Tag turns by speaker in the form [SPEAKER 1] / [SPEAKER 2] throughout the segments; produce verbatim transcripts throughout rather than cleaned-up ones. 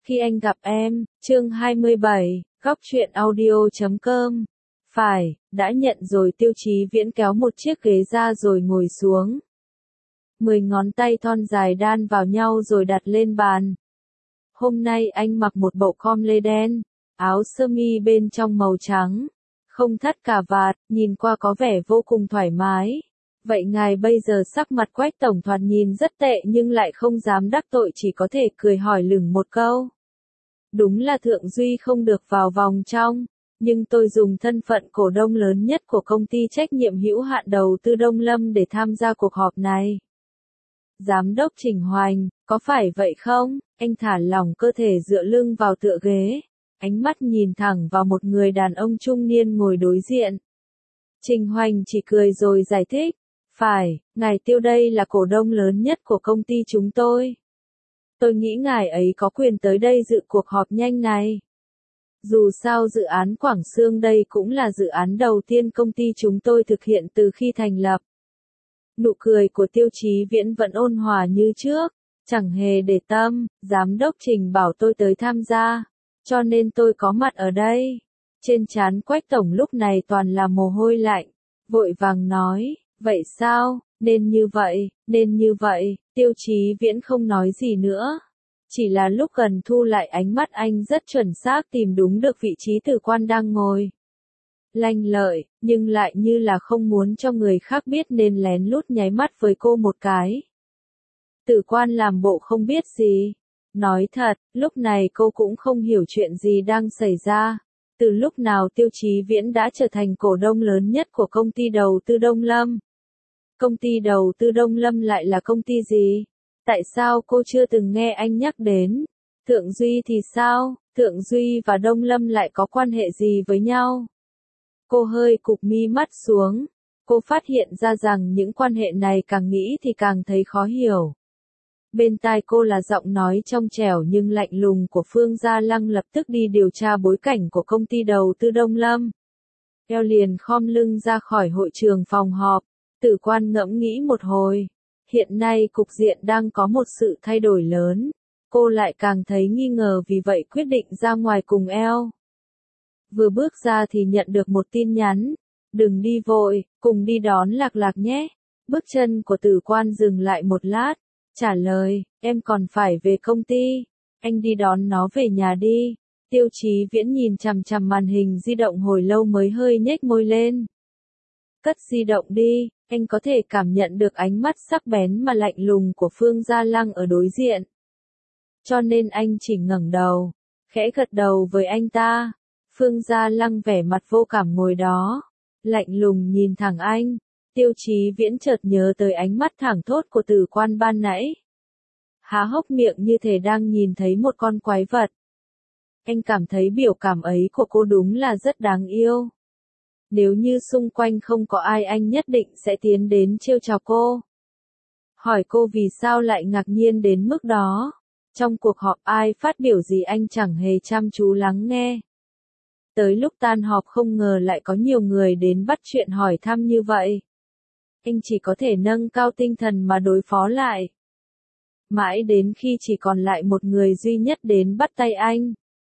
[SPEAKER 1] Khi anh gặp em, chương hai mươi bảy, góc truyện audio chấm com. Phải, đã nhận rồi. Tiêu Chí Viễn kéo một chiếc ghế ra rồi ngồi xuống. Mười ngón tay thon dài đan vào nhau rồi đặt lên bàn. Hôm nay anh mặc một bộ com lê đen, áo sơ mi bên trong màu trắng, không thắt cà vạt, nhìn qua có vẻ vô cùng thoải mái. Vậy ngài bây giờ sắc mặt Quách tổng thoạt nhìn rất tệ nhưng lại không dám đắc tội, chỉ có thể cười hỏi lửng một câu. Đúng là Thượng Duy không được vào vòng trong, nhưng tôi dùng thân phận cổ đông lớn nhất của công ty trách nhiệm hữu hạn đầu tư Đông Lâm để tham gia cuộc họp này. Giám đốc Trình Hoành, có phải vậy không? Anh thả lỏng cơ thể dựa lưng vào tựa ghế, ánh mắt nhìn thẳng vào một người đàn ông trung niên ngồi đối diện. Trình Hoành chỉ cười rồi giải thích. Phải, ngài Tiêu đây là cổ đông lớn nhất của công ty chúng tôi. Tôi nghĩ ngài ấy có quyền tới đây dự cuộc họp nhanh này. Dù sao dự án Quảng Xương đây cũng là dự án đầu tiên công ty chúng tôi thực hiện từ khi thành lập. Nụ cười của Tiêu Chí Viễn vẫn ôn hòa như trước, chẳng hề để tâm. Giám đốc Trình bảo tôi tới tham gia, cho nên tôi có mặt ở đây. Trên trán Quách tổng lúc này toàn là mồ hôi lạnh, vội vàng nói. Vậy sao, nên như vậy, nên như vậy. Tiêu Chí Viễn không nói gì nữa. Chỉ là lúc gần thu lại ánh mắt anh rất chuẩn xác tìm đúng được vị trí Tử Quan đang ngồi. Lanh lợi, nhưng lại như là không muốn cho người khác biết nên lén lút nháy mắt với cô một cái. Tử Quan làm bộ không biết gì. Nói thật, lúc này cô cũng không hiểu chuyện gì đang xảy ra. Từ lúc nào Tiêu Chí Viễn đã trở thành cổ đông lớn nhất của công ty đầu tư Đông Lâm? Công ty đầu tư Đông Lâm lại là công ty gì? Tại sao cô chưa từng nghe anh nhắc đến? Thượng Duy thì sao? Thượng Duy và Đông Lâm lại có quan hệ gì với nhau? Cô hơi cụp mi mắt xuống. Cô phát hiện ra rằng những quan hệ này càng nghĩ thì càng thấy khó hiểu. Bên tai cô là giọng nói trong trẻo nhưng lạnh lùng của Phương Gia Lăng lập tức đi điều tra bối cảnh của công ty đầu tư Đông Lâm. Eo liền khom lưng ra khỏi hội trường phòng họp. Tử Quan ngẫm nghĩ một hồi. Hiện nay cục diện đang có một sự thay đổi lớn. Cô lại càng thấy nghi ngờ, vì vậy quyết định ra ngoài cùng eo. Vừa bước ra thì nhận được một tin nhắn. Đừng đi vội, cùng đi đón Lạc Lạc nhé. Bước chân của Tử Quan dừng lại một lát. Trả lời, em còn phải về công ty. Anh đi đón nó về nhà đi. Tiêu Chí Viễn nhìn chằm chằm màn hình di động hồi lâu mới hơi nhếch môi lên. Cất di động đi. Anh có thể cảm nhận được ánh mắt sắc bén mà lạnh lùng của Phương Gia Lăng ở đối diện. Cho nên anh chỉ ngẩng đầu, khẽ gật đầu với anh ta. Phương Gia Lăng vẻ mặt vô cảm ngồi đó, lạnh lùng nhìn thẳng anh. Tiêu Chí Viễn chợt nhớ tới ánh mắt thẳng thốt của Tử Quan ban nãy. Há hốc miệng như thể đang nhìn thấy một con quái vật. Anh cảm thấy biểu cảm ấy của cô đúng là rất đáng yêu. Nếu như xung quanh không có ai anh nhất định sẽ tiến đến trêu chọc cô. Hỏi cô vì sao lại ngạc nhiên đến mức đó. Trong cuộc họp ai phát biểu gì anh chẳng hề chăm chú lắng nghe. Tới lúc tan họp không ngờ lại có nhiều người đến bắt chuyện hỏi thăm như vậy. Anh chỉ có thể nâng cao tinh thần mà đối phó lại. Mãi đến khi chỉ còn lại một người duy nhất đến bắt tay anh.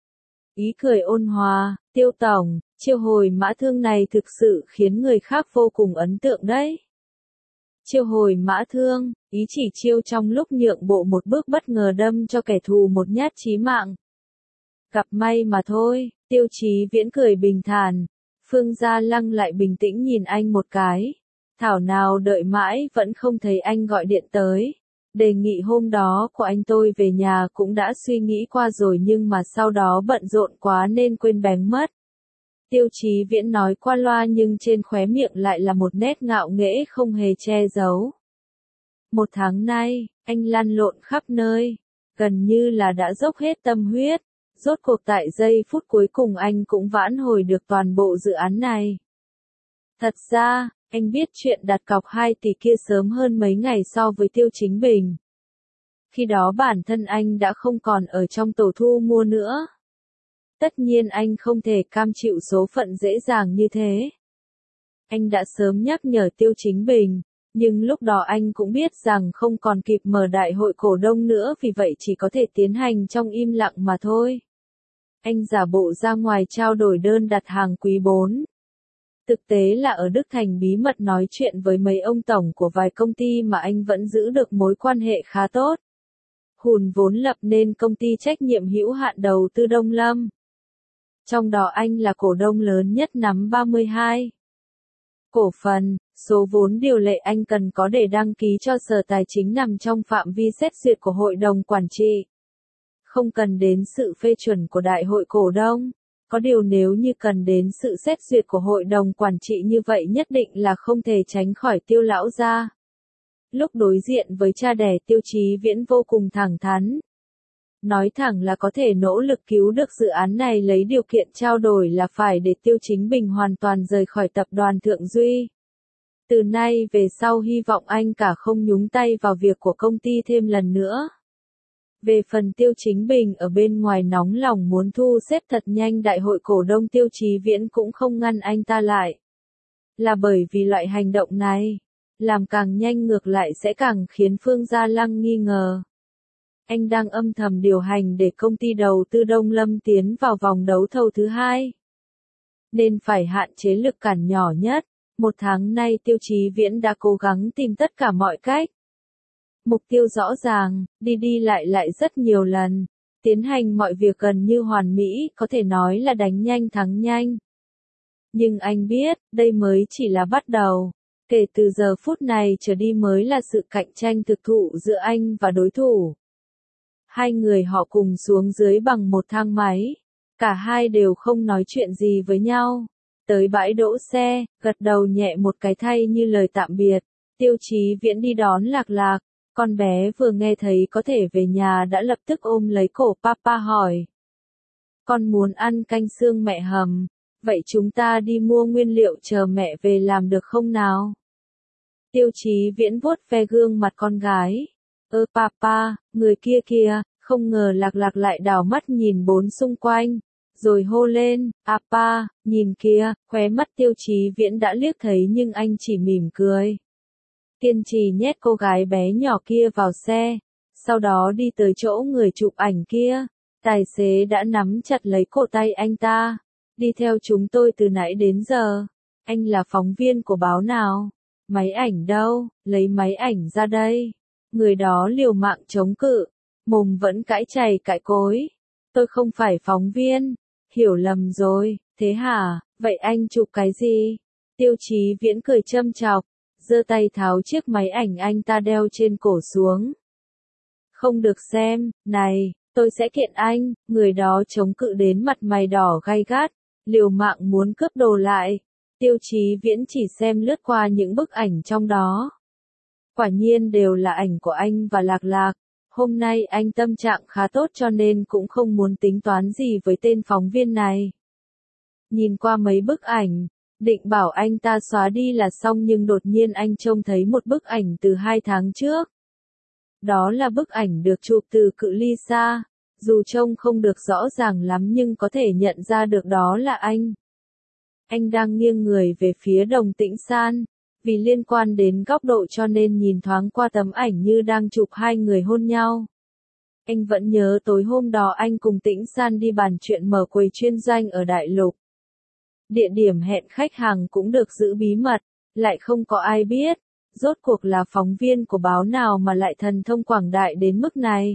[SPEAKER 1] Ý cười ôn hòa, Tiêu tổng, chiêu hồi mã thương này thực sự khiến người khác vô cùng ấn tượng đấy. Chiêu hồi mã thương, ý chỉ chiêu trong lúc nhượng bộ một bước bất ngờ đâm cho kẻ thù một nhát chí mạng. Gặp may mà thôi. Tiêu Chí Viễn cười bình thản. Phương Gia Lăng lại bình tĩnh nhìn anh một cái. Thảo nào đợi mãi vẫn không thấy anh gọi điện tới. Đề nghị hôm đó của anh tôi về nhà cũng đã suy nghĩ qua rồi nhưng mà sau đó bận rộn quá nên quên bén mất. Tiêu Chí Viễn nói qua loa nhưng trên khóe miệng lại là một nét ngạo nghễ không hề che giấu. Một tháng nay, anh lăn lộn khắp nơi, gần như là đã dốc hết tâm huyết. Rốt cuộc tại giây phút cuối cùng anh cũng vãn hồi được toàn bộ dự án này. Thật ra, anh biết chuyện đặt cọc hai tỷ kia sớm hơn mấy ngày so với Tiêu Chính Bình. Khi đó bản thân anh đã không còn ở trong tổ thu mua nữa. Tất nhiên anh không thể cam chịu số phận dễ dàng như thế. Anh đã sớm nhắc nhở Tiêu Chính Bình, Nhưng lúc đó anh cũng biết rằng không còn kịp mở đại hội cổ đông nữa, vì vậy chỉ có thể tiến hành trong im lặng mà thôi. Anh giả bộ ra ngoài trao đổi đơn đặt hàng quý bốn. Thực tế là ở Đức Thành bí mật nói chuyện với mấy ông tổng của vài công ty mà anh vẫn giữ được mối quan hệ khá tốt. Hùn vốn lập nên công ty trách nhiệm hữu hạn đầu tư Đông Lâm. Trong đó anh là cổ đông lớn nhất nắm ba mươi hai cổ phần, số vốn điều lệ anh cần có để đăng ký cho Sở Tài chính nằm trong phạm vi xét duyệt của Hội đồng Quản trị. Không cần đến sự phê chuẩn của Đại hội cổ đông. Có điều nếu như cần đến sự xét duyệt của Hội đồng Quản trị như vậy nhất định là không thể tránh khỏi Tiêu lão gia. Lúc đối diện với cha đẻ Tiêu Chí Viễn vô cùng thẳng thắn. Nói thẳng là có thể nỗ lực cứu được dự án này, lấy điều kiện trao đổi là phải để Tiêu Chính Bình hoàn toàn rời khỏi tập đoàn Thượng Duy. Từ nay về sau hy vọng anh cả không nhúng tay vào việc của công ty thêm lần nữa. Về phần Tiêu Chính Bình ở bên ngoài nóng lòng muốn thu xếp thật nhanh đại hội cổ đông, Tiêu Chí Viễn cũng không ngăn anh ta lại. Là bởi vì loại hành động này, làm càng nhanh ngược lại sẽ càng khiến Phương Gia Lăng nghi ngờ. Anh đang âm thầm điều hành để công ty đầu tư Đông Lâm tiến vào vòng đấu thầu thứ hai. Nên phải hạn chế lực cản nhỏ nhất. Một tháng nay Tiêu Chí Viễn đã cố gắng tìm tất cả mọi cách. Mục tiêu rõ ràng, đi đi lại lại rất nhiều lần, tiến hành mọi việc gần như hoàn mỹ, có thể nói là đánh nhanh thắng nhanh. Nhưng anh biết, đây mới chỉ là bắt đầu. Kể từ giờ phút này trở đi mới là sự cạnh tranh thực thụ giữa anh và đối thủ. Hai người họ cùng xuống dưới bằng một thang máy. Cả hai đều không nói chuyện gì với nhau. Tới bãi đỗ xe, gật đầu nhẹ một cái thay như lời tạm biệt. Tiêu Chí Viễn đi đón Lạc Lạc. Con bé vừa nghe thấy có thể về nhà đã lập tức ôm lấy cổ papa hỏi. Con muốn ăn canh xương mẹ hầm. Vậy chúng ta đi mua nguyên liệu chờ mẹ về làm được không nào? Tiêu Chí Viễn vuốt ve gương mặt con gái. Ơ papa, người kia kìa, không ngờ Lạc Lạc lại đảo mắt nhìn bốn xung quanh. Rồi hô lên, Apa, nhìn kia, khóe mắt Tiêu Chí Viễn đã liếc thấy nhưng anh chỉ mỉm cười. Kiên trì nhét cô gái bé nhỏ kia vào xe, sau đó đi tới chỗ người chụp ảnh kia. Tài xế đã nắm chặt lấy cổ tay anh ta. Đi theo chúng tôi từ nãy đến giờ. Anh là phóng viên của báo nào? Máy ảnh đâu? Lấy máy ảnh ra đây. Người đó liều mạng chống cự, mồm vẫn cãi chày cãi cối. Tôi không phải phóng viên. Hiểu lầm rồi, thế hả? Vậy anh chụp cái gì? Tiêu Chí Viễn cười châm chọc, giơ tay tháo chiếc máy ảnh anh ta đeo trên cổ xuống. Không được xem, này, tôi sẽ kiện anh. Người đó chống cự đến mặt mày đỏ gay gắt, liều mạng muốn cướp đồ lại. Tiêu Chí Viễn chỉ xem lướt qua những bức ảnh trong đó. Quả nhiên đều là ảnh của anh và Lạc Lạc. Hôm nay anh tâm trạng khá tốt cho nên cũng không muốn tính toán gì với tên phóng viên này. Nhìn qua mấy bức ảnh, định bảo anh ta xóa đi là xong nhưng đột nhiên anh trông thấy một bức ảnh từ hai tháng trước. Đó là bức ảnh được chụp từ cự ly xa, dù trông không được rõ ràng lắm nhưng có thể nhận ra được đó là anh. Anh đang nghiêng người về phía Đồng Tĩnh San. Vì liên quan đến góc độ cho nên nhìn thoáng qua tấm ảnh như đang chụp hai người hôn nhau. Anh vẫn nhớ tối hôm đó anh cùng Tĩnh San đi bàn chuyện mở quầy chuyên doanh ở Đại Lục. Địa điểm hẹn khách hàng cũng được giữ bí mật, lại không có ai biết. Rốt cuộc là phóng viên của báo nào mà lại thần thông quảng đại đến mức này.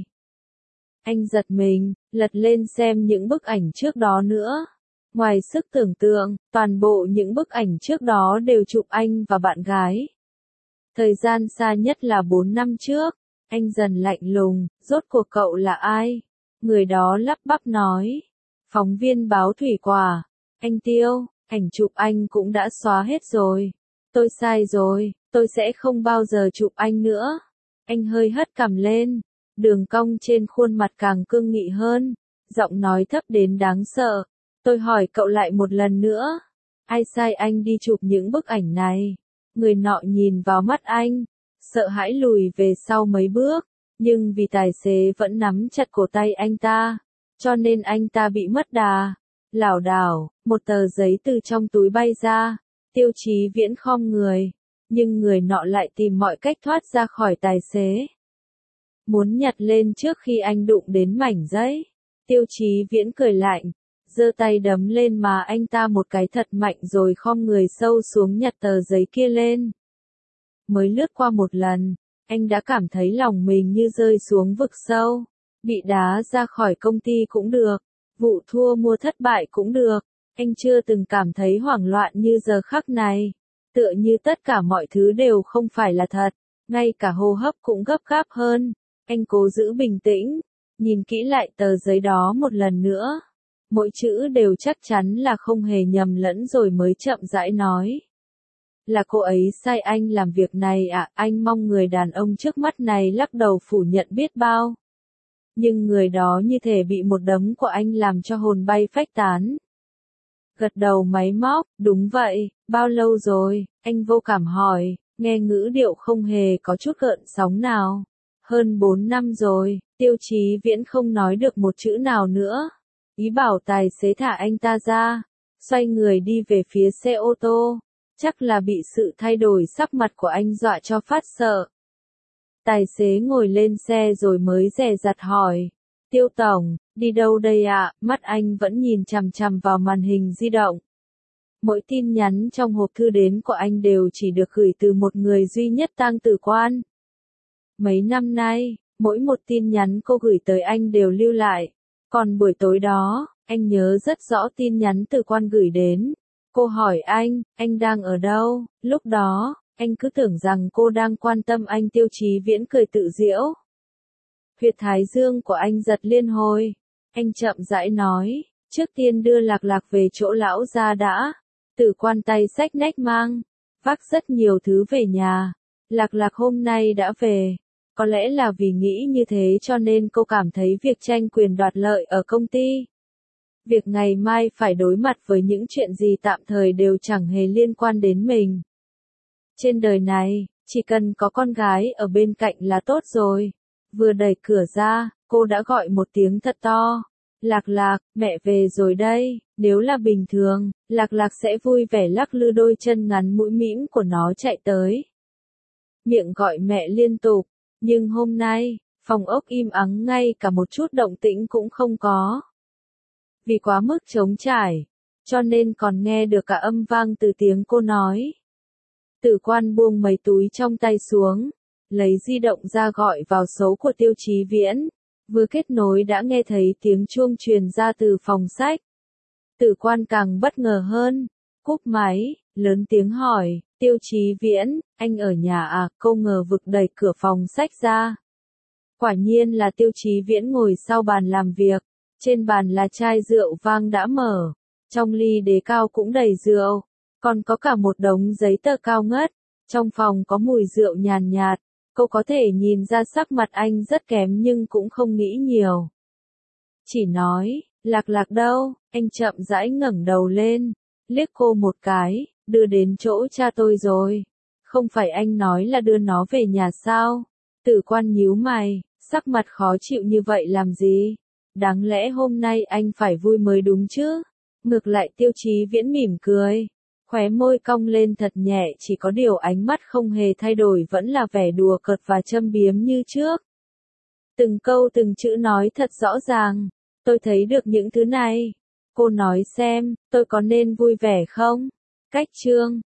[SPEAKER 1] Anh giật mình, lật lên xem những bức ảnh trước đó nữa. Ngoài sức tưởng tượng, toàn bộ những bức ảnh trước đó đều chụp anh và bạn gái. Thời gian xa nhất là bốn năm trước. Anh dần lạnh lùng, rốt cuộc cậu là ai? Người đó lắp bắp nói. Phóng viên báo Thủy Quả. Anh Tiêu, ảnh chụp anh cũng đã xóa hết rồi. Tôi sai rồi, tôi sẽ không bao giờ chụp anh nữa. Anh hơi hất cằm lên. Đường cong trên khuôn mặt càng cương nghị hơn. Giọng nói thấp đến đáng sợ. Tôi hỏi cậu lại một lần nữa. Ai sai anh đi chụp những bức ảnh này? Người nọ nhìn vào mắt anh. Sợ hãi lùi về sau mấy bước. Nhưng vì tài xế vẫn nắm chặt cổ tay anh ta. Cho nên anh ta bị mất đà. Lảo đảo, một tờ giấy từ trong túi bay ra. Tiêu Chí Viễn khom người. nhưng người nọ lại tìm mọi cách thoát ra khỏi tài xế. Muốn nhặt lên trước khi anh đụng đến mảnh giấy. Tiêu Chí Viễn cười lạnh, giơ tay đấm lên má anh ta một cái thật mạnh rồi khom người sâu xuống nhặt tờ giấy kia lên. Mới lướt qua một lần, anh đã cảm thấy lòng mình như rơi xuống vực sâu. Bị đá ra khỏi công ty cũng được, vụ thua mua thất bại cũng được, anh chưa từng cảm thấy hoảng loạn như giờ khắc này. Tựa như tất cả mọi thứ đều không phải là thật, ngay cả hô hấp cũng gấp gáp hơn. Anh cố giữ bình tĩnh, nhìn kỹ lại tờ giấy đó một lần nữa. Mỗi chữ đều chắc chắn là không hề nhầm lẫn rồi mới chậm rãi nói. Là cô ấy sai anh làm việc này à, anh mong người đàn ông trước mắt này lắc đầu phủ nhận biết bao. Nhưng người đó như thể bị một đấm của anh làm cho hồn bay phách tán. Gật đầu máy móc, đúng vậy, bao lâu rồi, anh vô cảm hỏi, nghe ngữ điệu không hề có chút gợn sóng nào. Hơn bốn năm rồi, Tiêu Chí Viễn không nói được một chữ nào nữa. Ý bảo tài xế thả anh ta ra, xoay người đi về phía xe ô tô. Chắc là bị sự thay đổi sắc mặt của anh dọa cho phát sợ. Tài xế ngồi lên xe rồi mới dè dặt hỏi. Tiêu tổng, đi đâu đây ạ? Mắt anh vẫn nhìn chằm chằm vào màn hình di động. Mỗi tin nhắn trong hộp thư đến của anh đều chỉ được gửi từ một người duy nhất, Tang Tử Quan. Mấy năm nay, mỗi một tin nhắn cô gửi tới anh đều lưu lại. Còn buổi tối đó, anh nhớ rất rõ tin nhắn Tử Quan gửi đến. Cô hỏi anh, anh đang ở đâu? Lúc đó, anh cứ tưởng rằng cô đang quan tâm anh. Tiêu Chí Viễn cười tự giễu. Huyệt thái dương của anh giật liên hồi. Anh chậm rãi nói, trước tiên đưa Lạc Lạc về chỗ lão gia đã. Tử Quan tay xách nách mang, vác rất nhiều thứ về nhà. Lạc Lạc hôm nay đã về. Có lẽ là vì nghĩ như thế cho nên cô cảm thấy việc tranh quyền đoạt lợi ở công ty, việc ngày mai phải đối mặt với những chuyện gì tạm thời đều chẳng hề liên quan đến mình. Trên đời này, chỉ cần có con gái ở bên cạnh là tốt rồi. Vừa đẩy cửa ra, cô đã gọi một tiếng thật to. Lạc Lạc, mẹ về rồi đây. Nếu là bình thường, Lạc Lạc sẽ vui vẻ lắc lư đôi chân ngắn mũi mĩm của nó chạy tới. Miệng gọi mẹ liên tục. Nhưng hôm nay, phòng ốc im ắng, ngay cả một chút động tĩnh cũng không có. Vì quá mức trống trải, cho nên còn nghe được cả âm vang từ tiếng cô nói. Tử Quan buông mấy túi trong tay xuống, lấy di động ra gọi vào số của Tiêu Chí Viễn. Vừa kết nối đã nghe thấy tiếng chuông truyền ra từ phòng sách. Tử Quan càng bất ngờ hơn, cúp máy, lớn tiếng hỏi, Tiêu Chí Viễn, anh ở nhà à? Cô ngờ vực đẩy cửa phòng sách ra. Quả nhiên là Tiêu Chí Viễn ngồi sau bàn làm việc. Trên bàn là chai rượu vang đã mở, trong ly đế cao cũng đầy rượu, còn có cả một đống giấy tờ cao ngất. Trong phòng có mùi rượu nhàn nhạt, cô có thể nhìn ra sắc mặt anh rất kém nhưng cũng không nghĩ nhiều. Chỉ nói, Lạc Lạc đâu? Anh chậm rãi ngẩng đầu lên, liếc cô một cái, đưa đến chỗ cha tôi rồi. Không phải anh nói là đưa nó về nhà sao? Tử Quan nhíu mày, sắc mặt khó chịu như vậy làm gì? Đáng lẽ hôm nay anh phải vui mới đúng chứ? Ngược lại Tiêu Chí Viễn mỉm cười, khóe môi cong lên thật nhẹ, chỉ có điều ánh mắt không hề thay đổi, vẫn là vẻ đùa cợt và châm biếm như trước. Từng câu từng chữ nói thật rõ ràng, tôi thấy được những thứ này. Cô nói xem, tôi có nên vui vẻ không? Cách chương